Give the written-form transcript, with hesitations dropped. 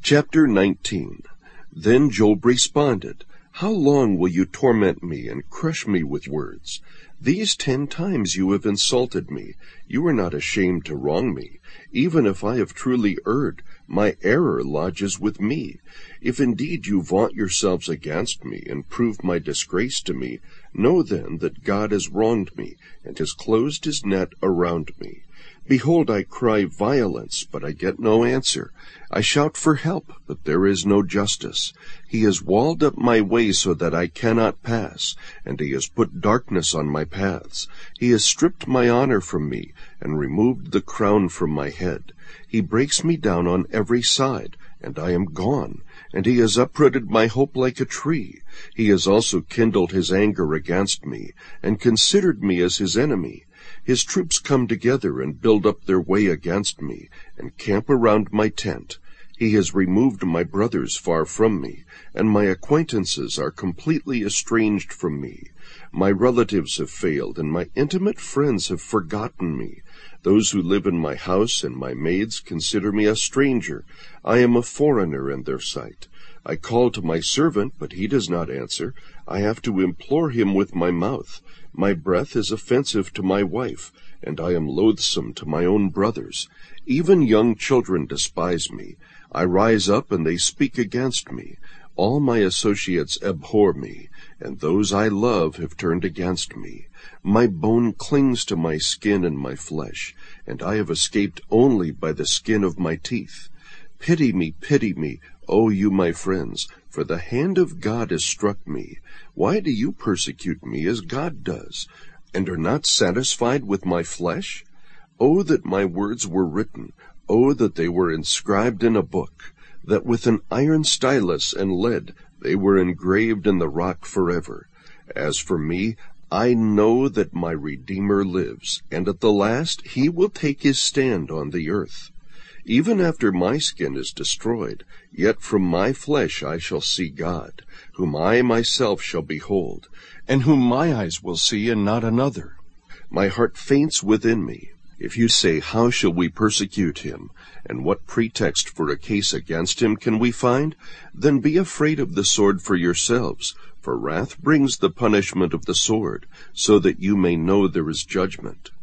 Chapter 19. Then Job responded, "How long will you torment me and crush me with words? These 10 times you have insulted me. You are not ashamed to wrong me. Even if I have truly erred, my error lodges with me. If indeed you vaunt yourselves against me and prove my disgrace to me, know then that God has wronged me and has closed his net around me. Behold, I cry violence, but I get no answer. I shout for help, but there is no justice. He has walled up my way so that I cannot pass, and he has put darkness on my paths. He has stripped my honor from me, and removed the crown from my head. He breaks me down on every side, and I am gone, and he has uprooted my hope like a tree. He has also kindled his anger against me, and considered me as his enemy. His troops come together and build up their way against me, and camp around my tent. He has removed my brothers far from me, and my acquaintances are completely estranged from me. My relatives have failed, and my intimate friends have forgotten me. Those who live in my house and my maids consider me a stranger. I am a foreigner in their sight. I call to my servant, but he does not answer. I have to implore him with my mouth. My breath is offensive to my wife, and I am loathsome to my own brothers. Even young children despise me. I rise up, and they speak against me. All my associates abhor me, and those I love have turned against me. My bone clings to my skin and my flesh, and I have escaped only by the skin of my teeth. Pity me, O you my friends, for the hand of God has struck me. Why do you persecute me as God does, and are not satisfied with my flesh? Oh, that my words were written! Oh, that they were inscribed in a book, that with an iron stylus and lead they were engraved in the rock forever. As for me, I know that my Redeemer lives, and at the last he will take his stand on the earth. Even after my skin is destroyed, yet from my flesh I shall see God, whom I myself shall behold, and whom my eyes will see and not another. My heart faints within me. If you say, "How shall we persecute him? And what pretext for a case against him can we find?" Then be afraid of the sword for yourselves, for wrath brings the punishment of the sword, so that you may know there is judgment.